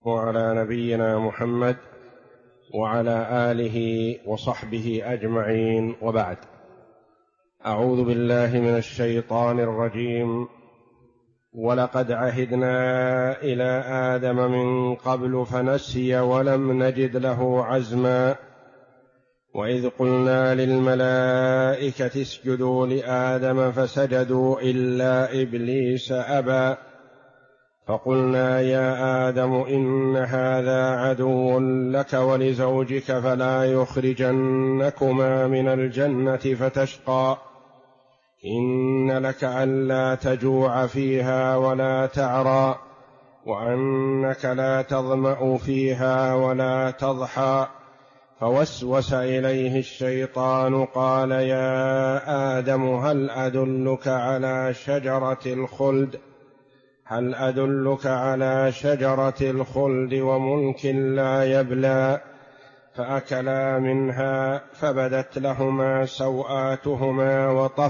وعلى نبينا محمد وعلى آله وصحبه أجمعين، وبعد. أعوذ بالله من الشيطان الرجيم. ولقد عهدنا إلى آدم من قبل فنسي ولم نجد له عزما وإذ قلنا للملائكة اسجدوا لآدم فسجدوا إلا إبليس أبى فقلنا يا آدم إن هذا عدو لك ولزوجك فلا يخرجنكما من الجنة فتشقى إن لك ألا تجوع فيها ولا تعرى وأنك لا تظمأ فيها ولا تضحى فوسوس إليه الشيطان قال يا آدم هل أدلك على شجرة الخلد وملك لا يبلى فأكلا منها فبدت لهما سوآتهما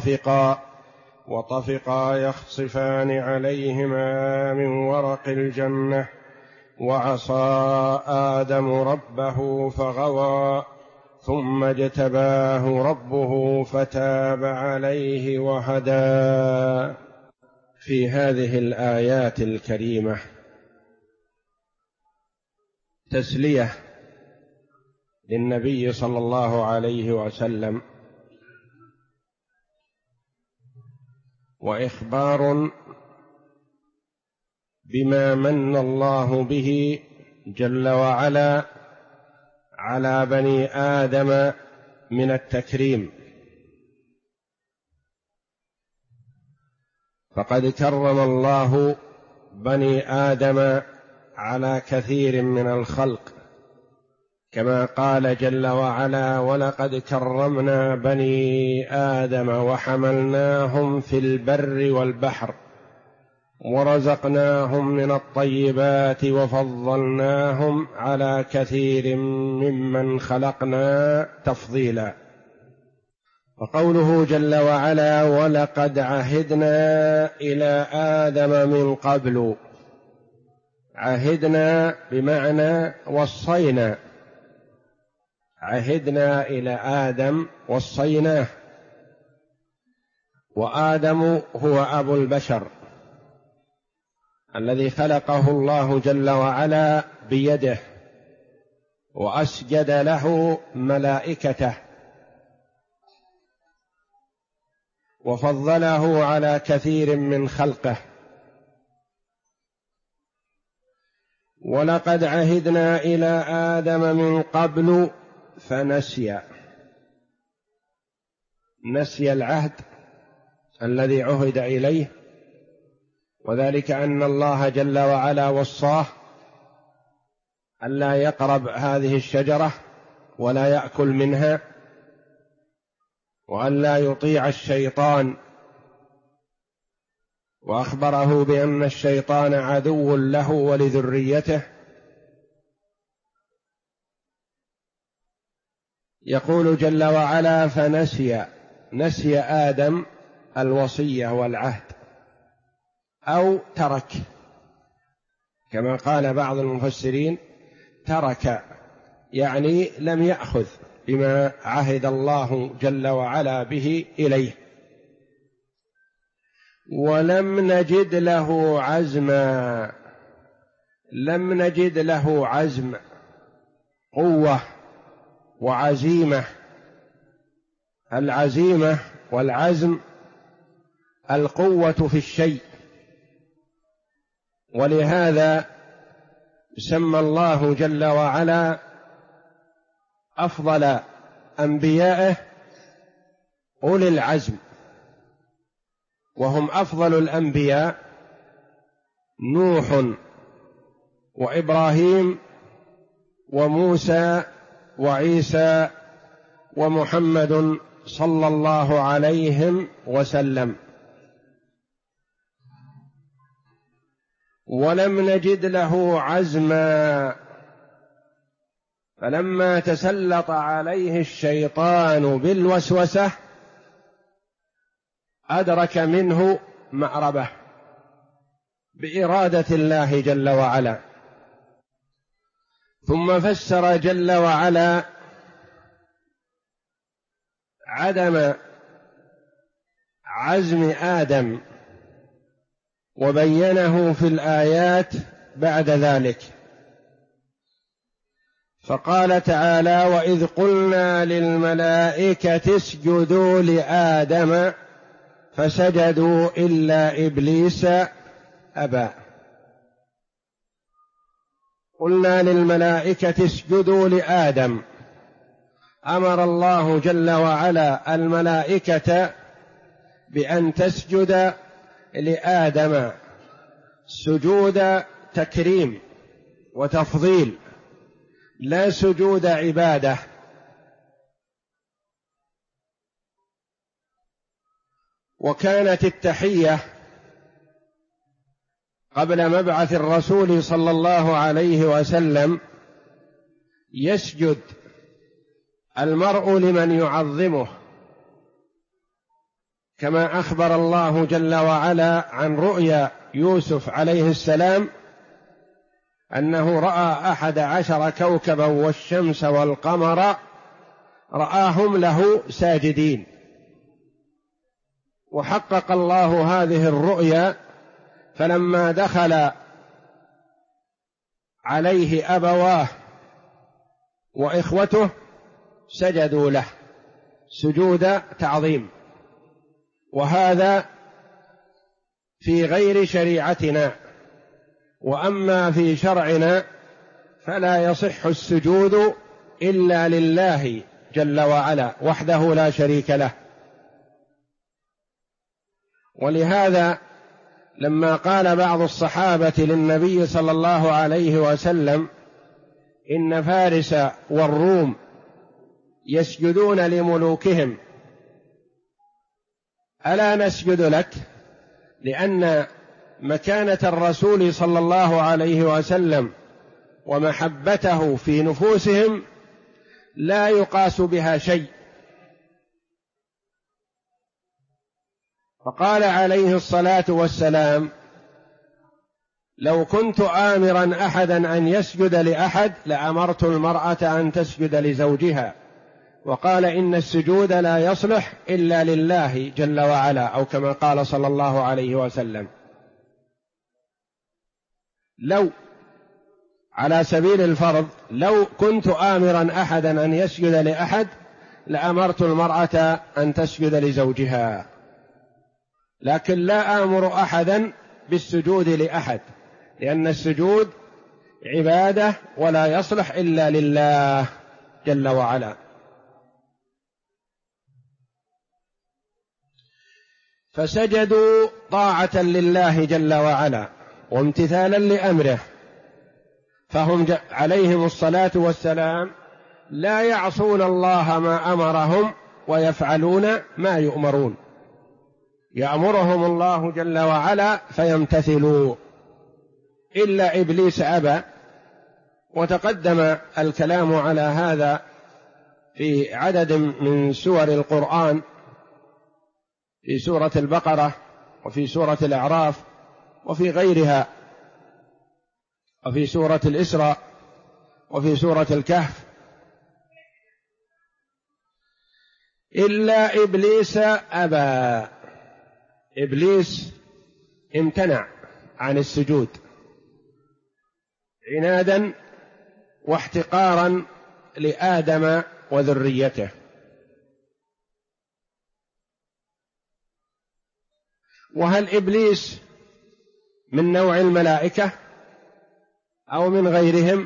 وطفقا يخصفان عليهما من ورق الجنة وعصى آدم ربه فغوى ثم اجتباه ربه فتاب عليه وهدى. في هذه الآيات الكريمة تسلية للنبي صلى الله عليه وسلم وإخبار بما من الله به جل وعلا على بني آدم من التكريم، فقد كرم الله بني آدم على كثير من الخلق، كما قال جل وعلا ولقد كرمنا بني آدم وحملناهم في البر والبحر ورزقناهم من الطيبات وفضلناهم على كثير ممن خلقنا تفضيلا. وقوله جل وعلا ولقد عهدنا إلى آدم من قبل، عهدنا بمعنى وصينا، عهدنا إلى آدم وصيناه، وآدم هو أبو البشر الذي خلقه الله جل وعلا بيده وأسجد له ملائكته وفضله على كثير من خلقه. ولقد عهدنا إلى آدم من قبل فنسي، نسي العهد الذي عهد إليه، وذلك أن الله جل وعلا وصاه ألا يقرب هذه الشجرة ولا يأكل منها وألا يطيع الشيطان، وأخبره بأن الشيطان عدو له ولذريته. يقول جل وعلا نسي آدم الوصية والعهد أو ترك، كما قال بعض المفسرين ترك يعني لم يأخذ بما عهد الله جل وعلا به إليه. ولم نجد له عزما، لم نجد له عزم، قوة وعزيمة. العزيمة والعزم القوة في الشيء، ولهذا سمى الله جل وعلا أفضل أنبيائه أولي العزم، وهم أفضل الأنبياء نوح وإبراهيم وموسى وعيسى ومحمد صلى الله عليه وسلم. ولم نجد له عزما، فلما تسلط عليه الشيطان بالوسوسة أدرك منه مأربه بإرادة الله جل وعلا، ثم فسر جل وعلا عدم عزم آدم وبينه في الآيات بعد ذلك، فقال تعالى: وإذ قلنا للملائكة اسجدوا لآدم فسجدوا إلا إبليس أبى. قلنا للملائكة اسجدوا لآدم، أمر الله جل وعلا الملائكة بأن تسجد لآدم سجود تكريم وتفضيل، لا سجود عبادة. وكانت التحية قبل مبعث الرسول صلى الله عليه وسلم يسجد المرء لمن يعظمه، كما أخبر الله جل وعلا عن رؤيا يوسف عليه السلام أنه رأى 11 كوكبا والشمس والقمر رآهم له ساجدين، وحقق الله هذه الرؤيا، فلما دخل عليه أبواه وإخوته سجدوا له سجود تعظيم. وهذا في غير شريعتنا، وأما في شرعنا فلا يصح السجود إلا لله جل وعلا وحده لا شريك له. ولهذا لما قال بعض الصحابة للنبي صلى الله عليه وسلم: إن فارس والروم يسجدون لملوكهم ألا نسجد لك؟ لأن مكانة الرسول صلى الله عليه وسلم ومحبته في نفوسهم لا يقاس بها شيء. فقال عليه الصلاة والسلام: لو كنت آمرا أحدا أن يسجد لأحد لأمرت المرأة أن تسجد لزوجها. وقال: إن السجود لا يصلح إلا لله جل وعلا، أو كما قال صلى الله عليه وسلم. لو على سبيل الفرض لو كنت آمرا أحدا أن يسجد لأحد لأمرت المرأة أن تسجد لزوجها، لكن لا آمر أحدا بالسجود لأحد، لأن السجود عبادة ولا يصلح إلا لله جل وعلا. فسجدوا طاعة لله جل وعلا وامتثالا لأمره، فهم عليهم الصلاة والسلام لا يعصون الله ما أمرهم ويفعلون ما يؤمرون، يأمرهم الله جل وعلا فيمتثلوا، إلا إبليس أبى. وتقدم الكلام على هذا في عدد من سور القرآن، في سورة البقرة وفي سورة الأعراف وفي غيرها، وفي سورة الإسراء وفي سورة الكهف. إلا إبليس أبى، إبليس امتنع عن السجود عنادا واحتقارا لآدم وذريته. وهل إبليس من نوع الملائكة أو من غيرهم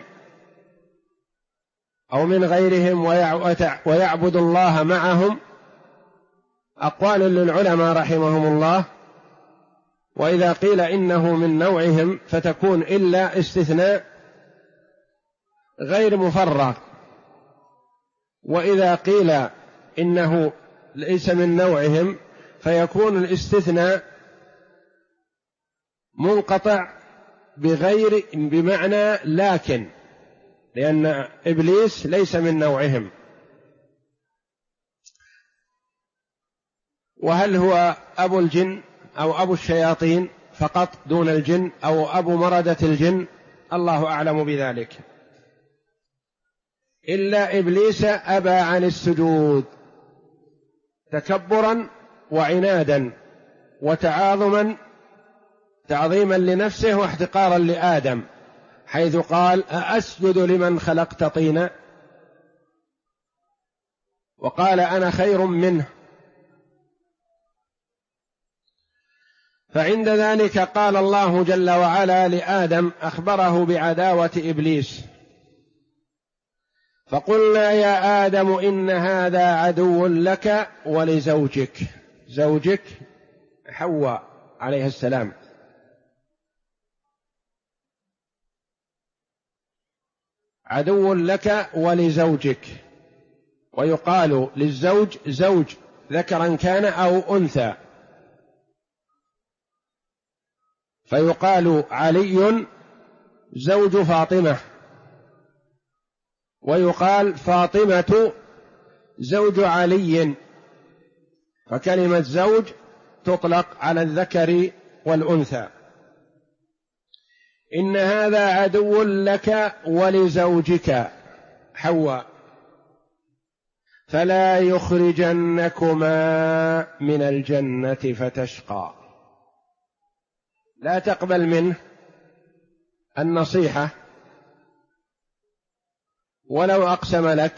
ويعبد الله معهم؟ أقوال للعلماء رحمهم الله. وإذا قيل إنه من نوعهم فتكون إلا استثناء غير مفرغ، وإذا قيل إنه ليس من نوعهم فيكون الاستثناء منقطع بمعنى لكن، لأن إبليس ليس من نوعهم. وهل هو أبو الجن أو أبو الشياطين فقط دون الجن، أو أبو مردة الجن؟ الله أعلم بذلك. إلا إبليس أبى عن السجود تكبرا وعنادا وتعاظما، تعظيما لنفسه واحتقارا لآدم، حيث قال: أأسجد لمن خلقت طينا؟ وقال: أنا خير منه. فعند ذلك قال الله جل وعلا لآدم، أخبره بعداوة إبليس، فقلنا يا آدم إن هذا عدو لك ولزوجك، زوجك حواء عليه السلام، عدو لك ولزوجك. ويقال للزوج زوج ذكرا كان أو أنثى، فيقال علي زوج فاطمة، ويقال فاطمة زوج علي، فكلمة زوج تطلق على الذكر والأنثى. إن هذا عدو لك ولزوجك حواء فلا يخرجنكما من الجنة فتشقى. لا تقبل منه النصيحة ولو أقسم لك،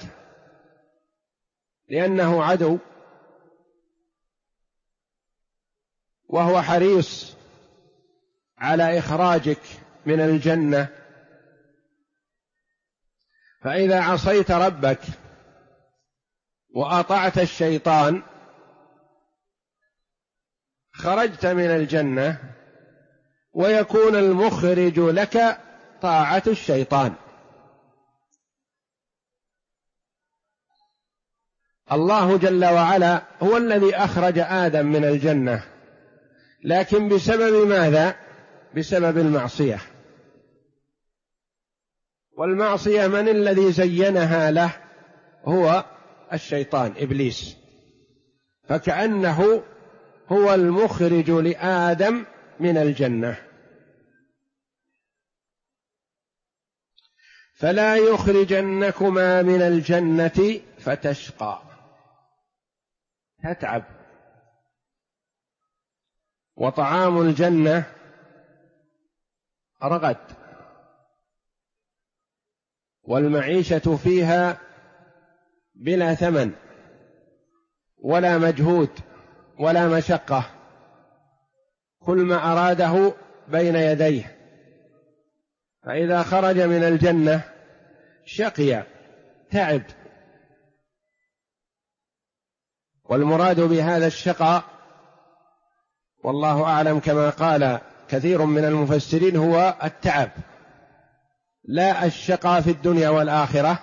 لأنه عدو وهو حريص على إخراجك من الجنة. فإذا عصيت ربك وأطعت الشيطان خرجت من الجنة، ويكون المخرج لك طاعة الشيطان. الله جل وعلا هو الذي أخرج آدم من الجنة، لكن بسبب ماذا؟ بسبب المعصية. والمعصية من الذي زينها له؟ هو الشيطان إبليس، فكأنه هو المخرج لآدم من الجنة. فلا يخرجنكما من الجنة فتشقى، تتعب. وطعام الجنة رغد، والمعيشة فيها بلا ثمن ولا مجهود ولا مشقة، كل ما أراده بين يديه. فإذا خرج من الجنة شقي، تعب. والمراد بهذا الشقاء والله أعلم كما قال كثير من المفسرين هو التعب، لا الشقاء في الدنيا والآخرة،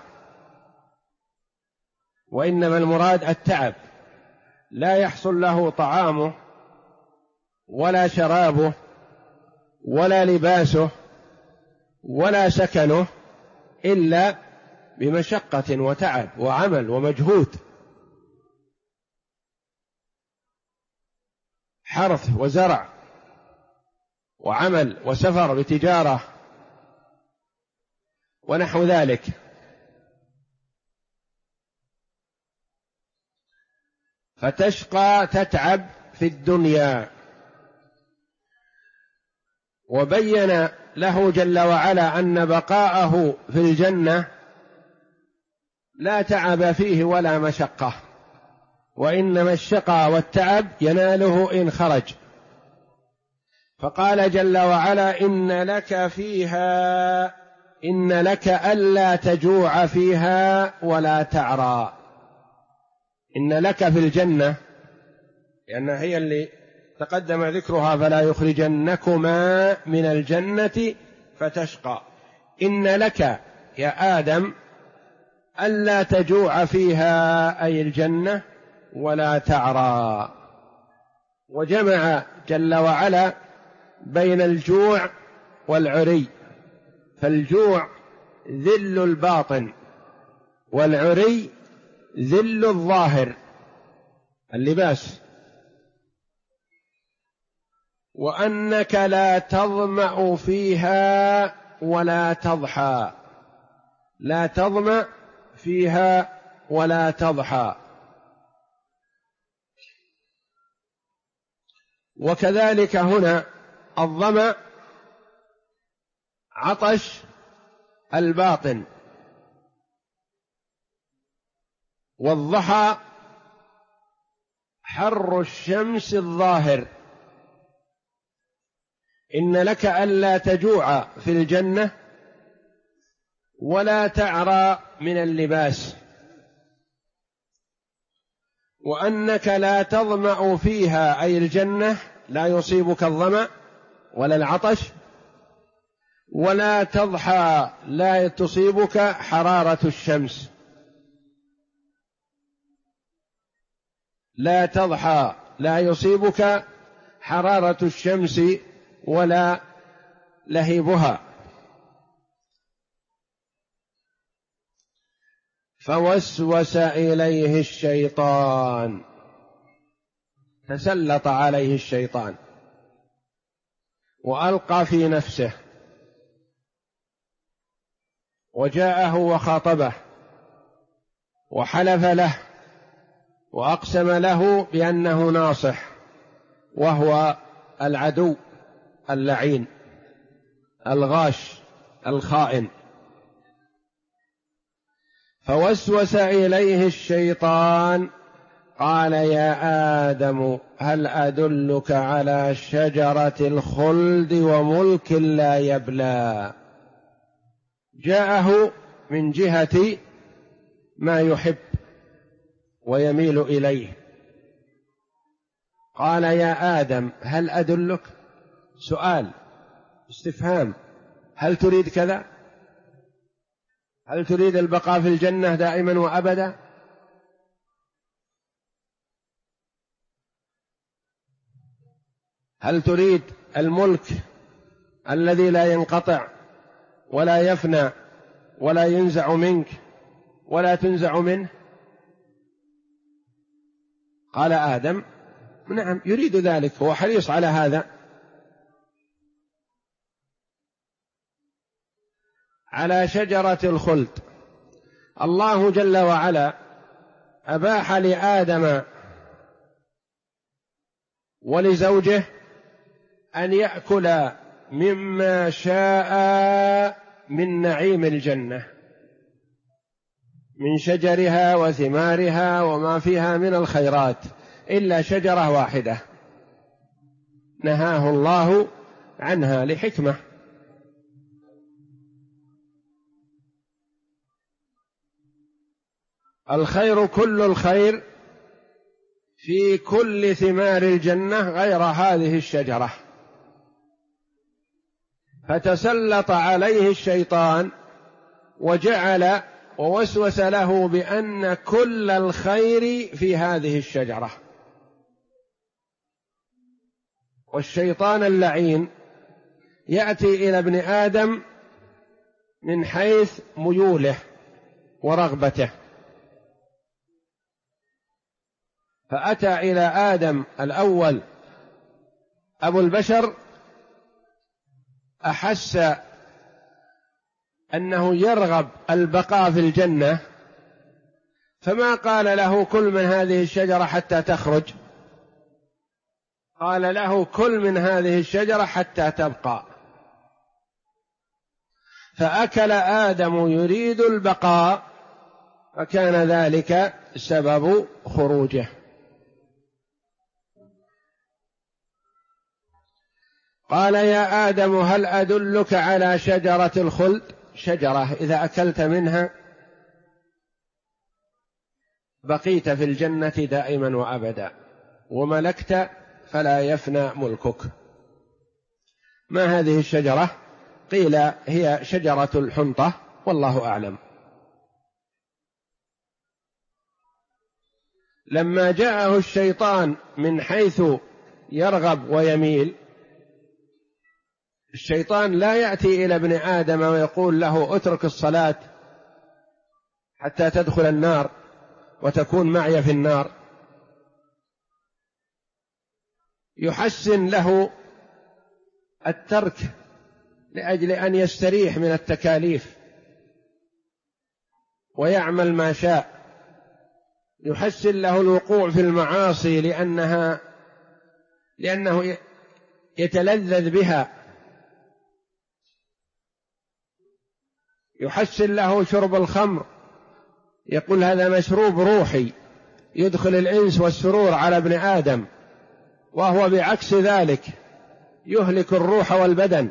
وإنما المراد التعب، لا يحصل له طعامه ولا شرابه ولا لباسه ولا سكنه إلا بمشقة وتعب وعمل ومجهود، حرث وزرع وعمل وسفر بتجارة ونحو ذلك. فتشقى، تتعب في الدنيا. وبين له جل وعلا أن بقاءه في الجنة لا تعب فيه ولا مشقة، وإنما الشقى والتعب يناله إن خرج. فقال جل وعلا: إن لك ألا تجوع فيها ولا تعرى. إن لك في الجنة، لأن هي اللي تقدم ذكرها: فلا يخرجنكما من الجنة فتشقى. إن لك يا آدم ألا تجوع فيها، أي الجنة، ولا تعرى. وجمع جل وعلا بين الجوع والعري، فالجوع ذل الباطن، والعري ذل الظاهر، اللباس. وأنك لا تظمأ فيها ولا تضحى. لا تظمأ فيها ولا تضحى. وكذلك هنا الظمأ عطش الباطن، والضحى حر الشمس الظاهر. إن لك ألا تجوع في الجنة ولا تعرى من اللباس، وأنك لا تظمأ فيها، أي الجنة لا يصيبك الظمأ ولا العطش، ولا تضحى لا تصيبك حرارة الشمس. لا تضحى لا يصيبك حرارة الشمس ولا لهيبها. فوسوس إليه الشيطان، تسلط عليه الشيطان وألقى في نفسه، وجاءه وخاطبه وحلف له وأقسم له بأنه ناصح، وهو العدو اللعين الغاش الخائن. فوسوس إليه الشيطان قال: يا آدم هل أدلك على شجرة الخلد وملك لا يبلى. جاءه من جهة ما يحب ويميل إليه، قال: يا آدم هل أدلك، سؤال استفهام، هل تريد كذا؟ هل تريد البقاء في الجنة دائما وأبدا؟ هل تريد الملك الذي لا ينقطع ولا يفنى ولا ينزع منك ولا تنزع منه؟ قال آدم: نعم يريد ذلك، هو حريص على هذا. على شجرة الخلد، الله جل وعلا أباح لآدم ولزوجه أن يأكل مما شاء من نعيم الجنة، من شجرها وثمارها وما فيها من الخيرات، إلا شجرة واحدة نهاه الله عنها لحكمة. الخير كل الخير في كل ثمار الجنة غير هذه الشجرة. فتسلط عليه الشيطان وجعل ووسوس له بأن كل الخير في هذه الشجرة. والشيطان اللعين يأتي إلى ابن آدم من حيث ميوله ورغبته، فأتى إلى آدم الأول أبو البشر، أحس أنه يرغب البقاء في الجنة، فما قال له كل من هذه الشجرة حتى تخرج، قال له كل من هذه الشجرة حتى تبقى. فأكل آدم يريد البقاء، فكان ذلك سبب خروجه. قال: يا آدم هل أدلك على شجرة الخلد، شجرة إذا أكلت منها بقيت في الجنة دائما وأبدا، وملكت فلا يفنى ملكك. ما هذه الشجرة؟ قيل هي شجرة الحنطة، والله أعلم. لما جاءه الشيطان من حيث يرغب ويميل، الشيطان لا يأتي إلى ابن آدم ويقول له اترك الصلاة حتى تدخل النار وتكون معي في النار، يحسن له الترك لأجل أن يستريح من التكاليف. ويعمل ما شاء، يحسن له الوقوع في المعاصي لأنه يتلذذ بها، يحسن له شرب الخمر، يقول هذا مشروب روحي يدخل الإنس والسرور على ابن آدم، وهو بعكس ذلك يهلك الروح والبدن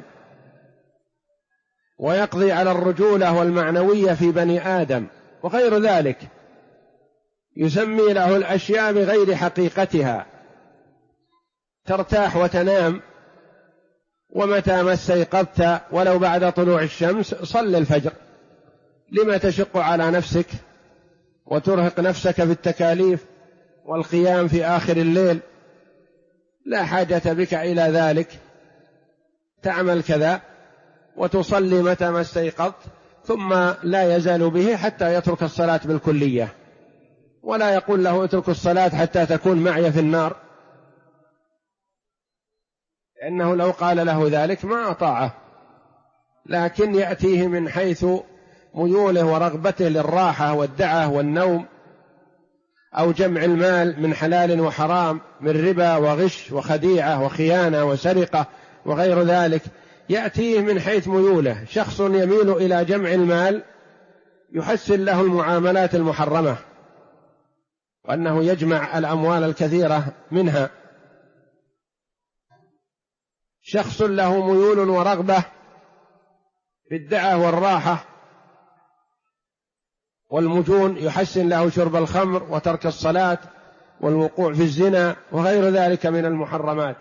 ويقضي على الرجولة والمعنوية في بني آدم وغير ذلك، يسمي له الأشياء بغير حقيقتها، ترتاح وتنام، ومتى ما استيقظت ولو بعد طلوع الشمس صل الفجر، لما تشق على نفسك وترهق نفسك في التكاليف والقيام في آخر الليل؟ لا حاجة بك إلى ذلك، تعمل كذا وتصلي متى ما استيقظت، ثم لا يزال به حتى يترك الصلاة بالكلية، ولا يقول له اترك الصلاة حتى تكون معي في النار، لأنه لو قال له ذلك ما أطاعه، لكن يأتيه من حيث ميوله ورغبته للراحة والدعة والنوم، أو جمع المال من حلال وحرام، من ربا وغش وخديعة وخيانة وسرقة وغير ذلك، يأتيه من حيث ميوله. شخص يميل إلى جمع المال يحسن له المعاملات المحرمة، وأنه يجمع الأموال الكثيرة منها. شخص له ميول ورغبة في الدعة والراحة والمجون، يحسن له شرب الخمر وترك الصلاة والوقوع في الزنا وغير ذلك من المحرمات.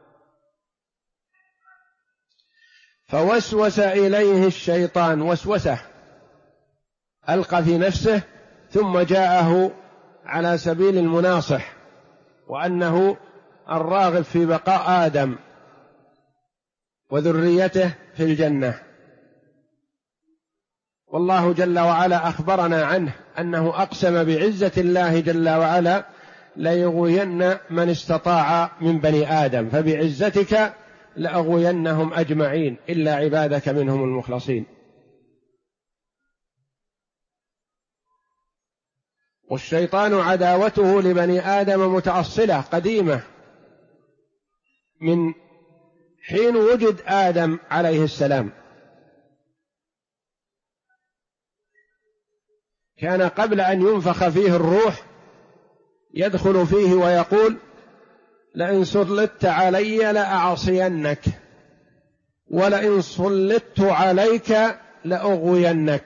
فوسوس إليه الشيطان وسوسة، ألقى في نفسه، ثم جاءه على سبيل المناصح، وأنه الراغب في بقاء آدم وذريته في الجنة. والله جل وعلا أخبرنا عنه أنه أقسم بعزة الله جل وعلا ليغوين من استطاع من بني آدم، فبعزتك لأغوينهم أجمعين إلا عبادك منهم المخلصين. والشيطان عداوته لبني آدم متأصلة قديمة من حين وجد آدم عليه السلام، كان قبل أن ينفخ فيه الروح يدخل فيه ويقول لئن سلطت علي لأعصينك ولئن سلطت عليك لأغوينك.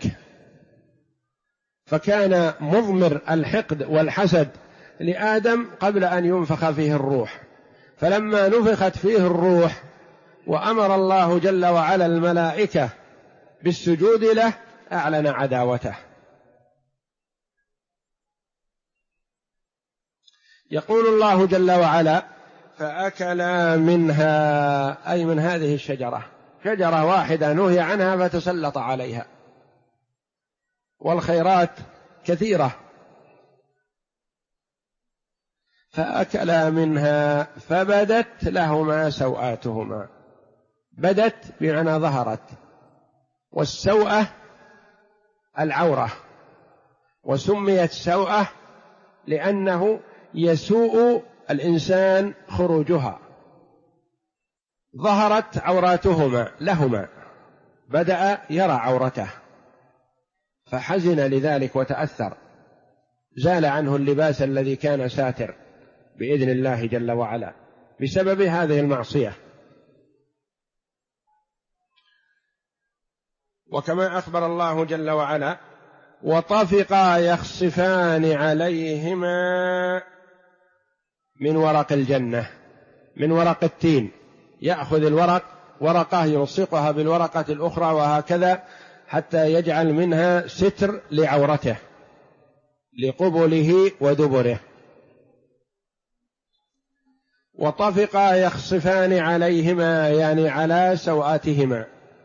فكان مضمر الحقد والحسد لآدم قبل أن ينفخ فيه الروح، فلما نفخت فيه الروح وأمر الله جل وعلا الملائكة بالسجود له أعلن عداوته. يقول الله جل وعلا فأكلا منها، أي من هذه الشجرة، شجرة واحدة نهي عنها فتسلط عليها، والخيرات كثيرة. فأكلا منها فبدت لهما سوآتهما، بدت بمعنى ظهرت، والسوءة العورة، وسميت سوءة لأنه يسوء الإنسان خروجها. ظهرت عوراتهما لهما، بدأ يرى عورته فحزن لذلك وتأثر، زال عنه اللباس الذي كان ساتر بإذن الله جل وعلا بسبب هذه المعصية. وكما أخبر الله جل وعلا وطفقا يخصفان عليهما من ورق الجنة، من ورق التين، يأخذ الورق ورقة يلصقها بالورقة الأخرى وهكذا حتى يجعل منها ستر لعورته لقبله ودبره. وطفقا يخصفان عليهما يعني على سوآتهما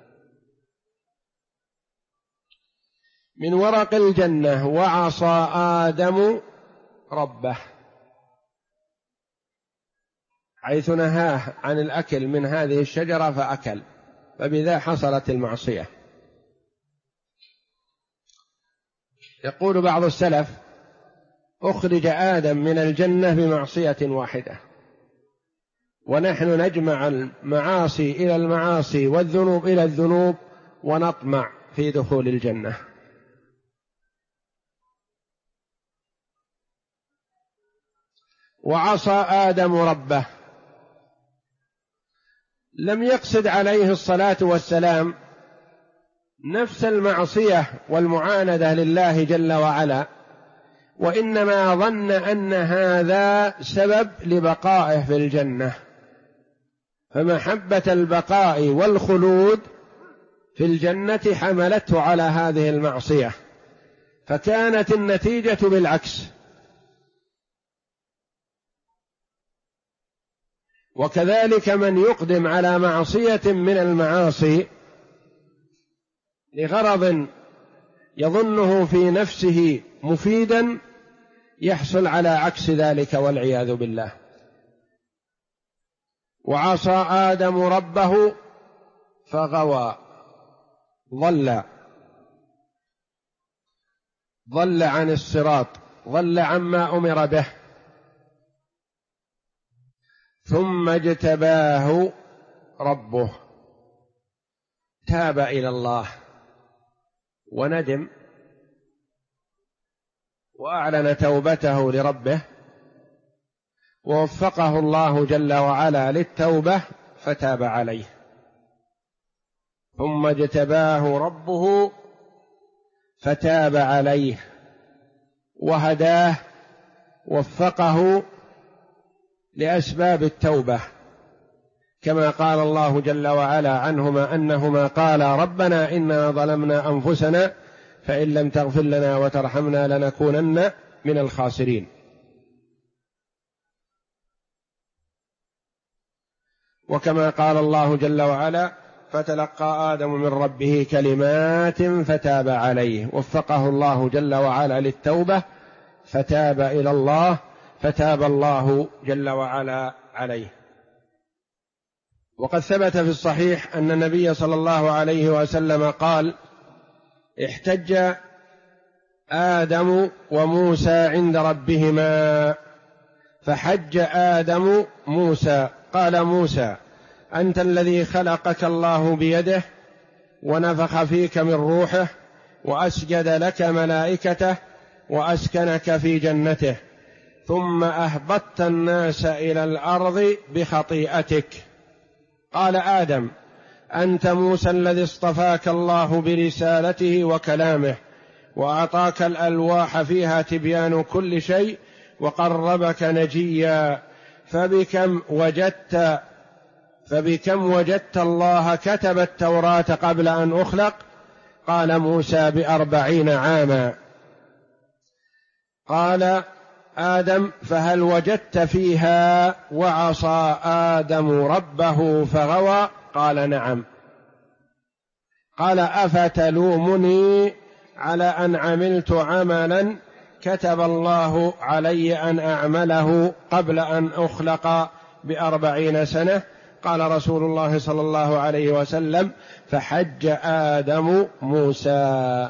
من ورق الجنة. وعصى آدم ربه، حيث نهاه عن الأكل من هذه الشجرة فأكل، فبذا حصلت المعصية. يقول بعض السلف: أخرج آدم من الجنة بمعصية واحدة، ونحن نجمع المعاصي إلى المعاصي والذنوب إلى الذنوب ونطمع في دخول الجنة. وعصى آدم ربه، لم يقصد عليه الصلاة والسلام نفس المعصية والمعاندة لله جل وعلا، وإنما ظن أن هذا سبب لبقائه في الجنة، فمحبة البقاء والخلود في الجنة حملته على هذه المعصية، فكانت النتيجة بالعكس. وكذلك من يقدم على معصية من المعاصي لغرض يظنه في نفسه مفيدا يحصل على عكس ذلك والعياذ بالله. وعصى آدم ربه فغوى، ضل عن الصراط، ضل عما أمر به. ثم اجتباه ربه، تاب إلى الله وندم وأعلن توبته لربه، ووفقه الله جل وعلا للتوبة فتاب عليه. ثم اجتباه ربه فتاب عليه وهداه، وفقه لأسباب التوبة، كما قال الله جل وعلا عنهما أنهما قالا: ربنا إنا ظلمنا أنفسنا فإن لم تغفر لنا وترحمنا لنكونن من الخاسرين. وكما قال الله جل وعلا: فتلقى آدم من ربه كلمات فتاب عليه، وفقه الله جل وعلا للتوبة فتاب إلى الله، فتاب الله جل وعلا عليه. وقد ثبت في الصحيح أن النبي صلى الله عليه وسلم قال: احتج آدم وموسى عند ربهما، فحج آدم موسى، قال موسى: أنت الذي خلقك الله بيده ونفخ فيك من روحه وأسجد لك ملائكته وأسكنك في جنته، ثم أهبطت الناس إلى الأرض بخطيئتك. قال آدم: أنت موسى الذي اصطفاك الله برسالته وكلامه، وأعطاك الألواح فيها تبيان كل شيء، وقربك نجيا، فبكم وجدت الله كتب التوراة قبل أن أخلق؟ قال موسى: ب40 عاما. قال آدم: فهل وجدت فيها وعصى آدم ربه فغوى؟ قال: نعم. قال: أفتلومني على أن عملت عملا كتب الله علي أن أعمله قبل أن أخلق ب40 سنة؟ قال رسول الله صلى الله عليه وسلم: فحج آدم موسى.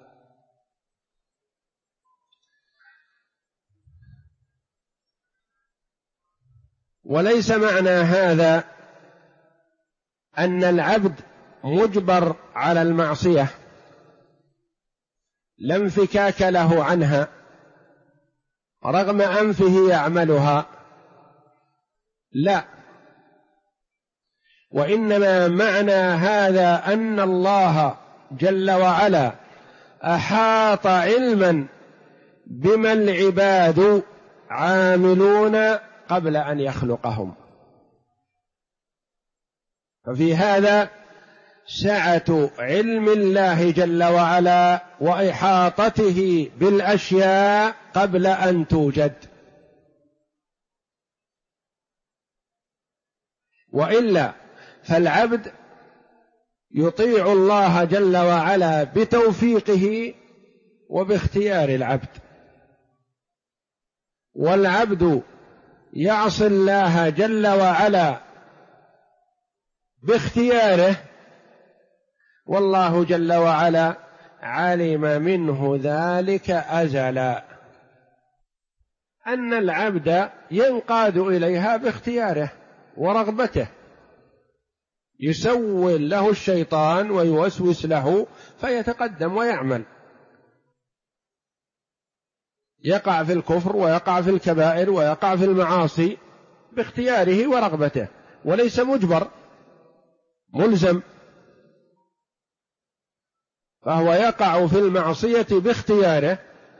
وليس معنى هذا أن العبد مجبر على المعصية لا انفكاك له عنها رغم أنفه يعملها، لا، وإنما معنى هذا أن الله جل وعلا أحاط علما بما العباد عاملون قبل أن يخلقهم، ففي هذا سعة علم الله جل وعلا وإحاطته بالأشياء قبل أن توجد. وإلا فالعبد يطيع الله جل وعلا بتوفيقه وباختيار العبد، والعبد يعصي الله جل وعلا باختياره، والله جل وعلا علم منه ذلك أزلا، أن العبد ينقاد إليها باختياره ورغبته، يسول له الشيطان ويوسوس له فيتقدم ويعمل، يقع في الكفر ويقع في الكبائر ويقع في المعاصي باختياره ورغبته، وليس مجبر ملزم، فهو يقع في المعصية باختياره.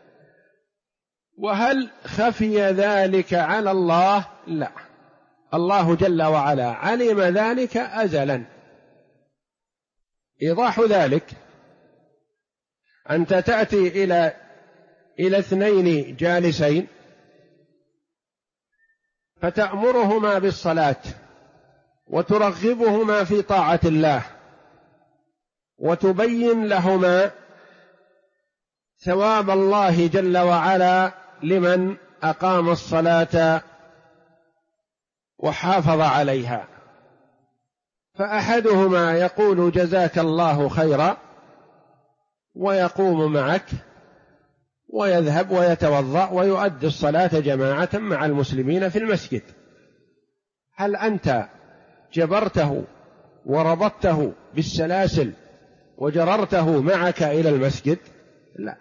وهل خفي ذلك على الله؟ لا، الله جل وعلا علم ذلك أزلا. إيضاح ذلك: أنت تأتي إلى اثنين جالسين فتأمرهما بالصلاة وترغبهما في طاعة الله وتبين لهما ثواب الله جل وعلا لمن أقام الصلاة وحافظ عليها، فأحدهما يقول جزاك الله خيرا ويقوم معك ويذهب ويتوضأ ويؤدي الصلاة جماعة مع المسلمين في المسجد. هل أنت جبرته وربطته بالسلاسل وجررته معك إلى المسجد؟ لا،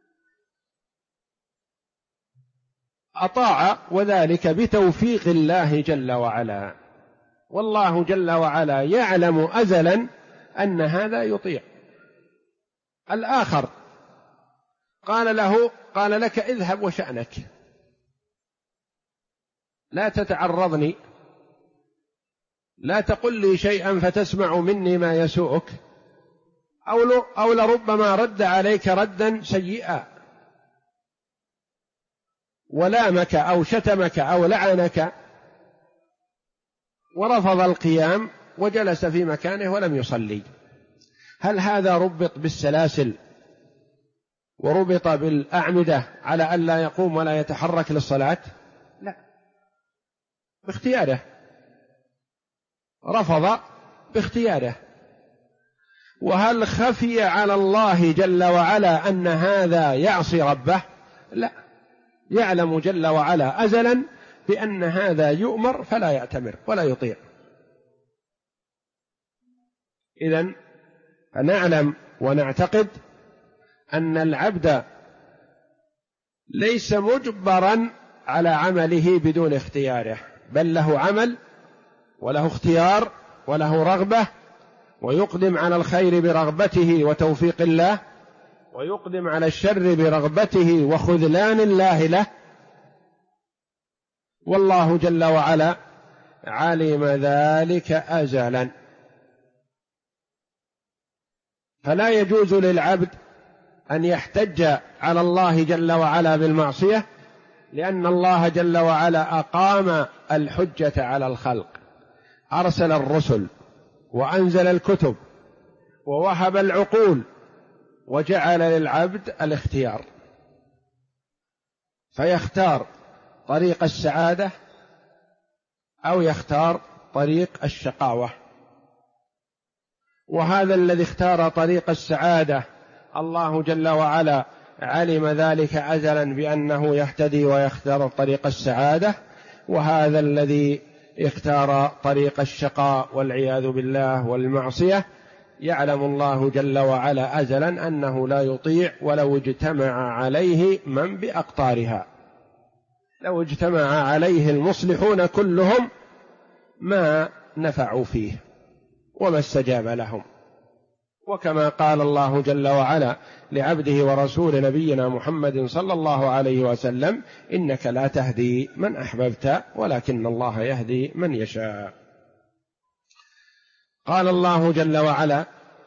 أطاع، وذلك بتوفيق الله جل وعلا، والله جل وعلا يعلم أزلا أن هذا يطيع. الآخر قال لك اذهب وشأنك، لا تتعرضني، لا تقل لي شيئا فتسمع مني ما يسوءك، أو لربما رد عليك ردا سيئا ولامك أو شتمك أو لعنك ورفض القيام وجلس في مكانه ولم يصلي. هل هذا ربط بالسلاسل وربط بالأعمدة على ألا يقوم ولا يتحرك للصلاة؟ لا، باختياره، رفض باختياره. وهل خفي على الله جل وعلا أن هذا يعصي ربه؟ لا، يعلم جل وعلا أزلا بأن هذا يؤمر فلا يأتمر ولا يطيع. إذن فنعلم ونعتقد أن العبد ليس مجبرا على عمله بدون اختياره، بل له عمل وله اختيار وله رغبة، ويقدم على الخير برغبته وتوفيق الله، ويقدم على الشر برغبته وخذلان الله له، والله جل وعلا علم ذلك أزلا. فلا يجوز للعبد أن يحتج على الله جل وعلا بالمعصية، لأن الله جل وعلا أقام الحجة على الخلق، أرسل الرسل وأنزل الكتب ووهب العقول وجعل للعبد الاختيار، فيختار طريق السعادة أو يختار طريق الشقاوة. وهذا الذي اختار طريق السعادة الله جل وعلا علم ذلك أزلا بأنه يهتدي ويختار طريق السعادة، وهذا الذي اختار طريق الشقاء والعياذ بالله والمعصية يعلم الله جل وعلا أزلا أنه لا يطيع ولو اجتمع عليه من بأقطارها، لو اجتمع عليه المصلحون كلهم ما نفعوا فيه وما استجاب لهم. وكما قال الله جل وعلا لعبده ورسول نبينا محمد صلى الله عليه وسلم: إنك لا تهدي من أحببت ولكن الله يهدي من يشاء. قال الله جل وعلا: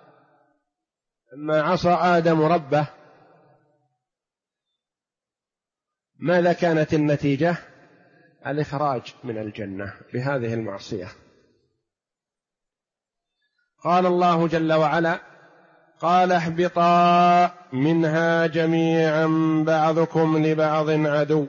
لما عصى آدم ربه ماذا كانت النتيجة؟ الإخراج من الجنة بهذه المعصية. قال الله جل وعلا: قال اهبطا منها جميعا بعضكم لبعض عدو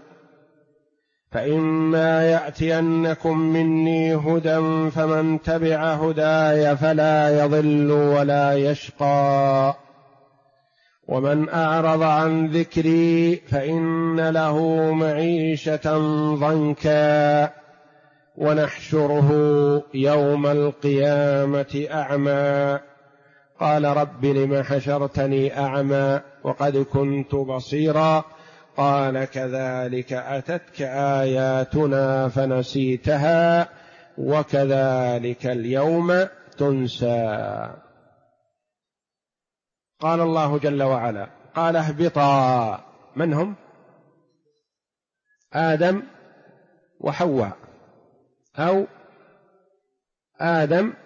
فإما يأتينكم مني هدى فمن تبع هداي فلا يضل ولا يشقى ومن أعرض عن ذكري فإن له معيشة ضنكا ونحشره يوم القيامة أعمى قال رب لم حشرتني أعمى وقد كنت بصيرا قال كذلك أتتك آياتنا فنسيتها وكذلك اليوم تنسى. قال الله جل وعلا قال اهبطا. من هم؟ آدم وحواء، أو آدم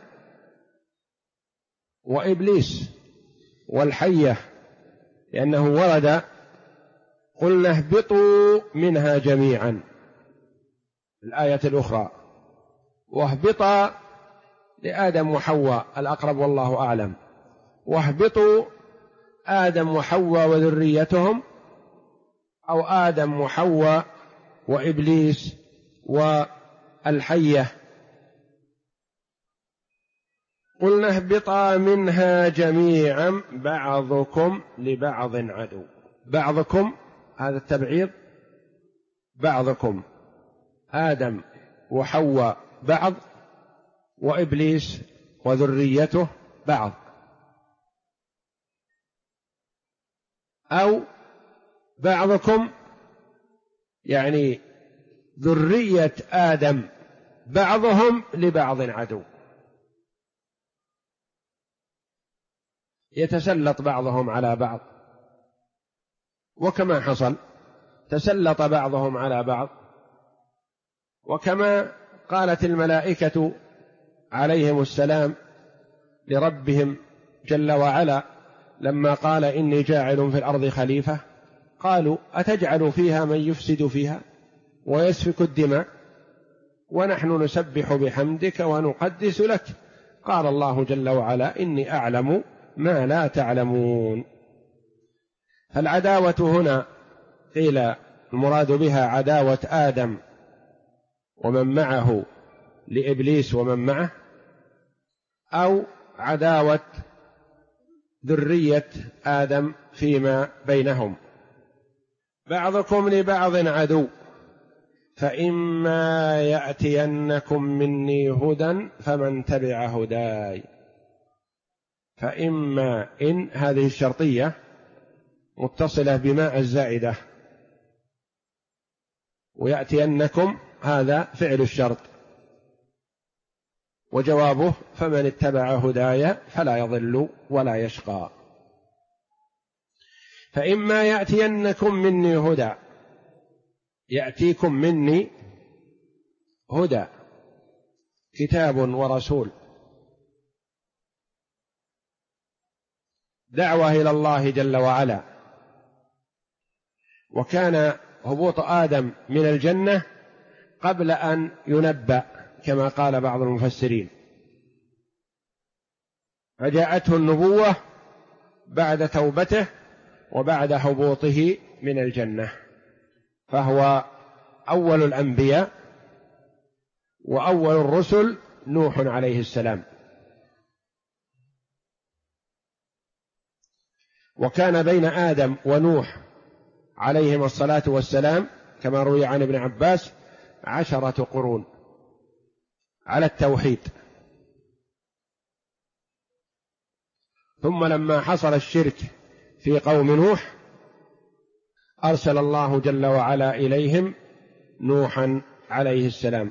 وإبليس والحية، لأنه ورد قلنا اهبطوا منها جميعا الآية الأخرى، واهبطا لآدم وحواء الأقرب والله أعلم، واهبطوا آدم وحواء وذريتهم، أو آدم وحواء وإبليس والحية. قلنا اهبطا منها جميعا بعضكم لبعض عدو. بعضكم هذا التبعيض، بعضكم آدم وحواء بعض، وإبليس وذريته بعض، أو بعضكم يعني ذرية آدم بعضهم لبعض عدو، يتسلط بعضهم على بعض، وكما حصل تسلط بعضهم على بعض، وكما قالت الملائكة عليهم السلام لربهم جل وعلا لما قال إني جاعل في الأرض خليفة، قالوا أتجعل فيها من يفسد فيها ويسفك الدماء ونحن نسبح بحمدك ونقدس لك؟ قال الله جل وعلا إني أعلم ما لا تعلمون. فالعداوة هنا قيل المراد بها عداوة آدم ومن معه لإبليس ومن معه، أو عداوة ذرية آدم فيما بينهم. بعضكم لبعض عدو فإما يأتينكم مني هدى فمن تبع هداي. فإما إن هذه الشرطية متصلة بماء الزائدة، ويأتينكم هذا فعل الشرط، وجوابه فمن اتبع هداي فلا يضل ولا يشقى. فإما يأتينكم مني هدى، يأتيكم مني هدى كتاب ورسول، دعوة إلى الله جل وعلا. وكان هبوط آدم من الجنة قبل أن ينبأ كما قال بعض المفسرين، فجاءته النبوة بعد توبته وبعد هبوطه من الجنة، فهو أول الأنبياء وأول الرسل نوح عليه السلام. وكان بين آدم ونوح عليهما الصلاة والسلام كما روي عن ابن عباس 10 قرون على التوحيد. ثم لما حصل الشرك في قوم نوح أرسل الله جل وعلا إليهم نوحا عليه السلام.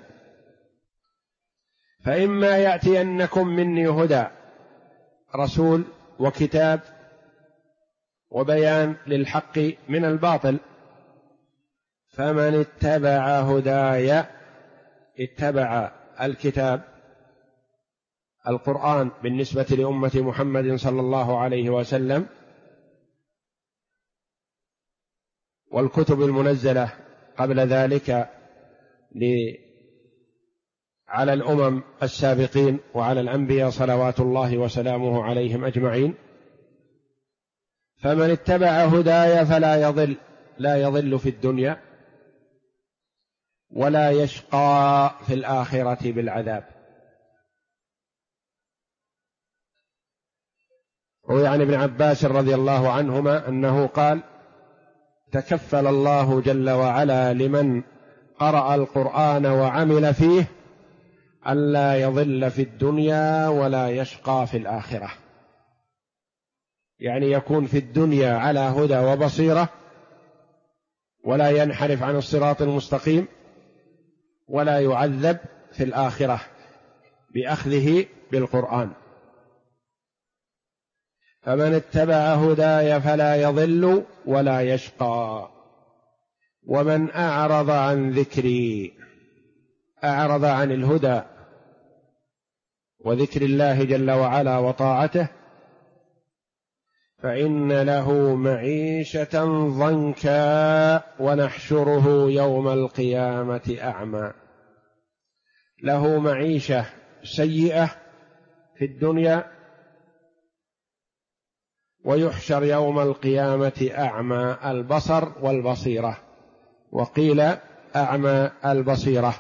فإما يأتينكم مني هدى، رسول وكتاب وبيان للحق من الباطل، فمن اتبع هداي، اتبع الكتاب القرآن بالنسبة لأمة محمد صلى الله عليه وسلم، والكتب المنزلة قبل ذلك على الأمم السابقين وعلى الأنبياء صلوات الله وسلامه عليهم أجمعين. فمن اتبع هداي فلا يضل، لا يضل في الدنيا ولا يشقى في الآخرة بالعذاب. روي عن ابن عباس رضي الله عنهما أنه قال: تكفل الله جل وعلا لمن قرأ القرآن وعمل فيه ألا يضل في الدنيا ولا يشقى في الآخرة، يعني يكون في الدنيا على هدى وبصيرة ولا ينحرف عن الصراط المستقيم، ولا يعذب في الآخرة بأخذه بالقرآن. فمن اتبع هداي فلا يضل ولا يشقى، ومن أعرض عن ذكري، أعرض عن الهدى وذكر الله جل وعلا وطاعته، فإن له معيشة ضنكا ونحشره يوم القيامة أعمى. له معيشة سيئة في الدنيا، ويحشر يوم القيامة أعمى البصر والبصيرة، وقيل أعمى البصيرة.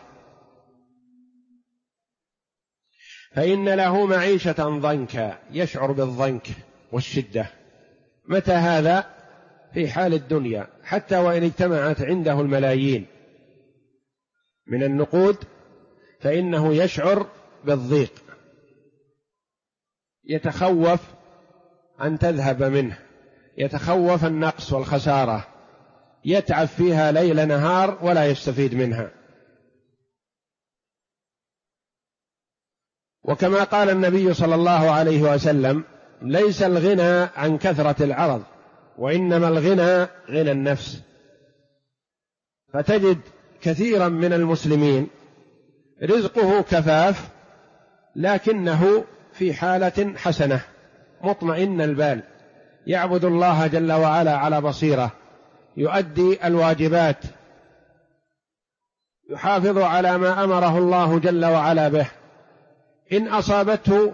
فإن له معيشة ضنكا، يشعر بالضنك والشدة. متى هذا؟ في حال الدنيا، حتى وإن اجتمعت عنده الملايين من النقود فإنه يشعر بالضيق، يتخوف أن تذهب منه، يتخوف النقص والخسارة، يتعب فيها ليل نهار ولا يستفيد منها. وكما قال النبي صلى الله عليه وسلم: ليس الغنى عن كثرة العرض، وإنما الغنى غنى النفس. فتجد كثيرا من المسلمين رزقه كفاف، لكنه في حالة حسنة، مطمئن البال، يعبد الله جل وعلا على بصيرة، يؤدي الواجبات، يحافظ على ما أمره الله جل وعلا به. إن أصابته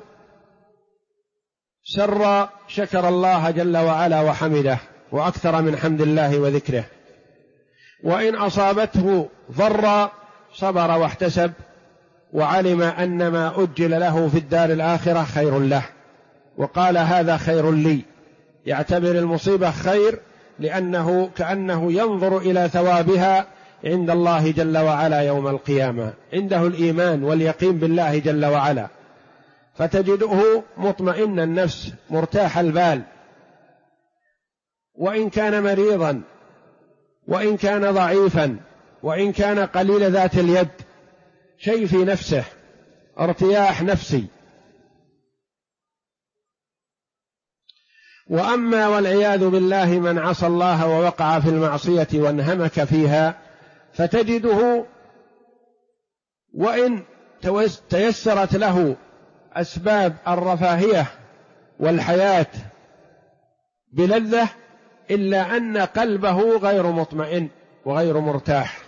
سر شكر الله جل وعلا وحمده وأكثر من حمد الله وذكره، وإن أصابته ضر صبر واحتسب وعلم أن ما أجل له في الدار الآخرة خير له، وقال: هذا خير لي. يعتبر المصيبة خير، لأنه كأنه ينظر إلى ثوابها عند الله جل وعلا يوم القيامة، عنده الإيمان واليقين بالله جل وعلا، فتجده مطمئن النفس مرتاح البال، وإن كان مريضا، وإن كان ضعيفا، وإن كان قليل ذات اليد، شيء في نفسه، ارتياح نفسي. وأما والعياذ بالله من عصى الله ووقع في المعصية وانهمك فيها، فتجده وإن تيسرت له أسباب الرفاهية والحياة بلذة، إلا أن قلبه غير مطمئن وغير مرتاح،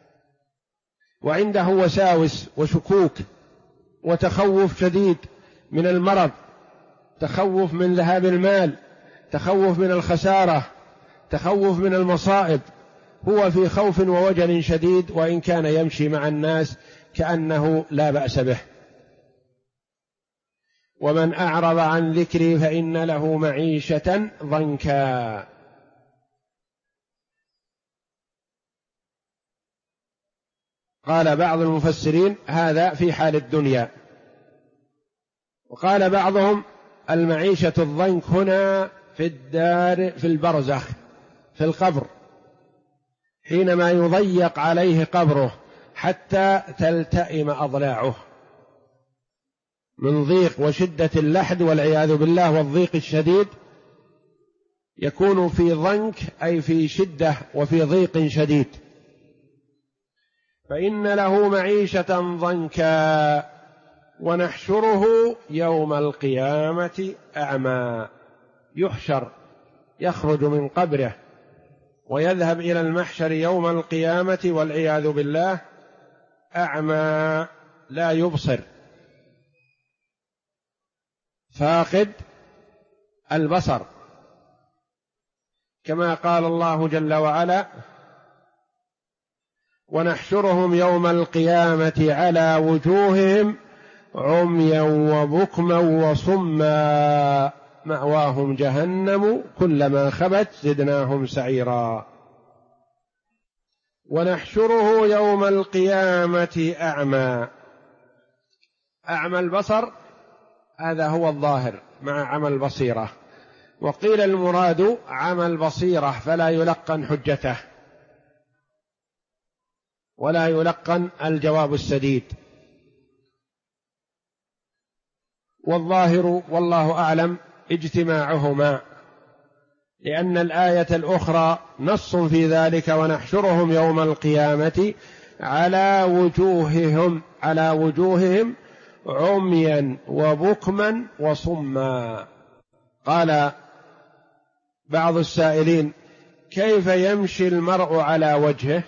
وعنده وساوس وشكوك وتخوف شديد من المرض، تخوف من ذهاب المال، تخوف من الخسارة، تخوف من المصائب. هو في خوف ووجل شديد، وإن كان يمشي مع الناس كأنه لا بأس به. ومن أعرض عن ذكري فإن له معيشة ضنكا. قال بعض المفسرين: هذا في حال الدنيا. وقال بعضهم: المعيشة الضنك هنا في الدار، في البرزخ، في القبر، حينما يضيق عليه قبره حتى تلتئم أضلاعه من ضيق وشدة اللحد والعياذ بالله، والضيق الشديد، يكون في ضنك أي في شدة وفي ضيق شديد. فإن له معيشة ضنكا ونحشره يوم القيامة أعمى. يحشر، يخرج من قبره ويذهب إلى المحشر يوم القيامة والعياذ بالله أعمى، لا يبصر، فاقد البصر، كما قال الله جل وعلا: ونحشرهم يوم القيامة على وجوههم عميا وبكما وصما مأواهم جهنم كلما خبت زدناهم سعيرا. ونحشره يوم القيامة أعمى. أعمى البصر هذا هو الظاهر مع عمى البصيرة، وقيل المراد عمى البصيرة فلا يلقن حجته ولا يلقن الجواب السديد. والظاهر والله أعلم اجتماعهما، لأن الآية الأخرى نص في ذلك: ونحشرهم يوم القيامة على وجوههم عميا وبكما وصما. قال بعض السائلين: كيف يمشي المرء على وجهه؟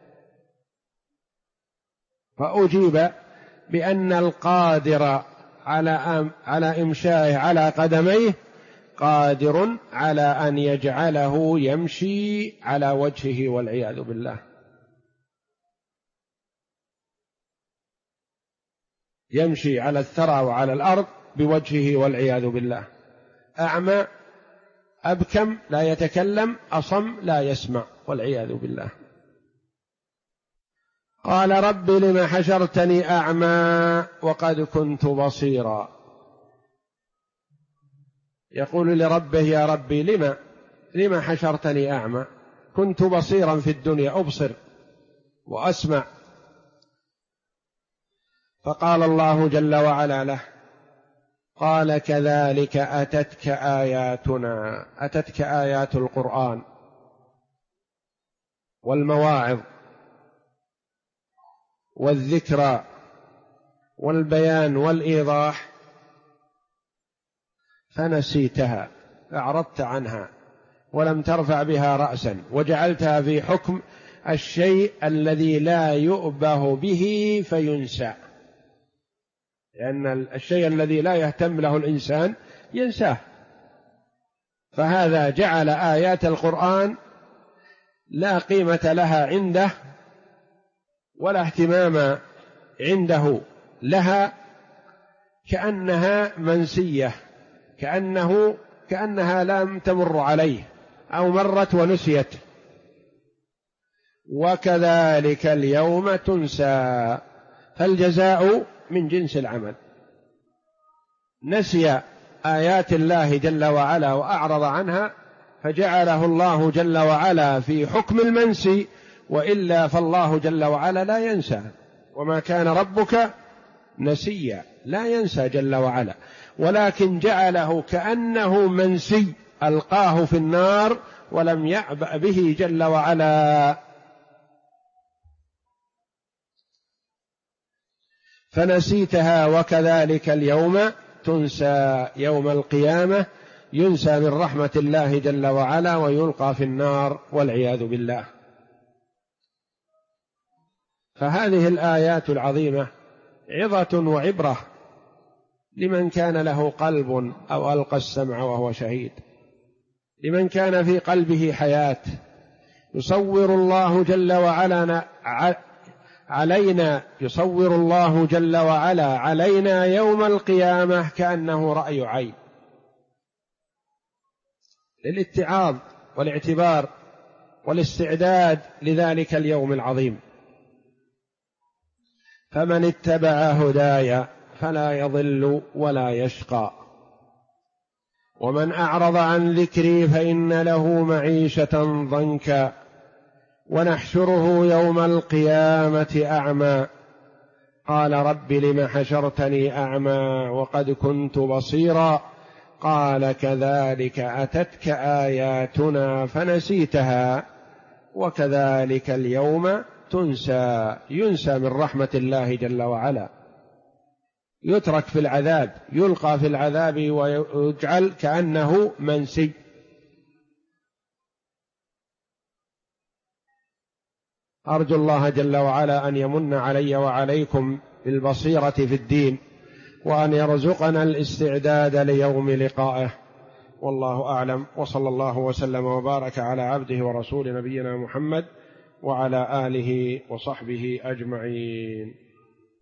فأجيب بأن القادر على إمشائه على قدميه قادر على أن يجعله يمشي على وجهه والعياذ بالله، يمشي على الثرى وعلى الأرض بوجهه والعياذ بالله. أعمى أبكم لا يتكلم، أصم لا يسمع والعياذ بالله. قال: رب لم حشرتني أعمى وقد كنت بصيرا. يقول لربه: يا ربي لم حشرتني أعمى؟ كنت بصيرا في الدنيا، أبصر وأسمع. فقال الله جل وعلا له: قال كذلك أتتك آياتنا، أتتك آيات القرآن والمواعظ والذكرى والبيان والإيضاح فنسيتها، أعرضت عنها ولم ترفع بها رأسا، وجعلتها في حكم الشيء الذي لا يؤبه به فينسى، لأن الشيء الذي لا يهتم له الإنسان ينساه. فهذا جعل آيات القرآن لا قيمة لها عنده ولا اهتمام عنده لها، كأنها منسية، كأنها لم تمر عليه أو مرت ونسيت. وكذلك اليوم تنسى، فالجزاء من جنس العمل. نسي آيات الله جل وعلا وأعرض عنها، فجعله الله جل وعلا في حكم المنسي، وإلا فالله جل وعلا لا ينسى، وما كان ربك نسيا، لا ينسى جل وعلا، ولكن جعله كأنه منسي، ألقاه في النار ولم يعبأ به جل وعلا. فنسيتها وكذلك اليوم تنسى. يوم القيامة ينسى من رحمة الله جل وعلا ويلقى في النار والعياذ بالله. فهذه الآيات العظيمة عظة وعبرة لمن كان له قلب أو ألقى السمع وهو شهيد، لمن كان في قلبه حياة. يصور الله جل وعلا علينا يوم القيامة كأنه رأي عين، للاتعاظ والاعتبار والاستعداد لذلك اليوم العظيم. فمن اتبع هداي فلا يضل ولا يشقى، ومن أعرض عن ذكري فإن له معيشة ضنكا، ونحشره يوم القيامة أعمى. قال رب لم حشرتني أعمى وقد كنت بصيرا. قال كذلك أتتك آياتنا فنسيتها وكذلك اليوم تنسى. ينسى من رحمة الله جل وعلا، يترك في العذاب، يلقى في العذاب ويجعل كأنه منسي. أرجو الله جل وعلا أن يمن علي وعليكم بالبصيرة في الدين، وأن يرزقنا الاستعداد ليوم لقائه. والله أعلم، وصلى الله وسلم وبارك على عبده ورسول نبينا محمد وعلى آله وصحبه أجمعين.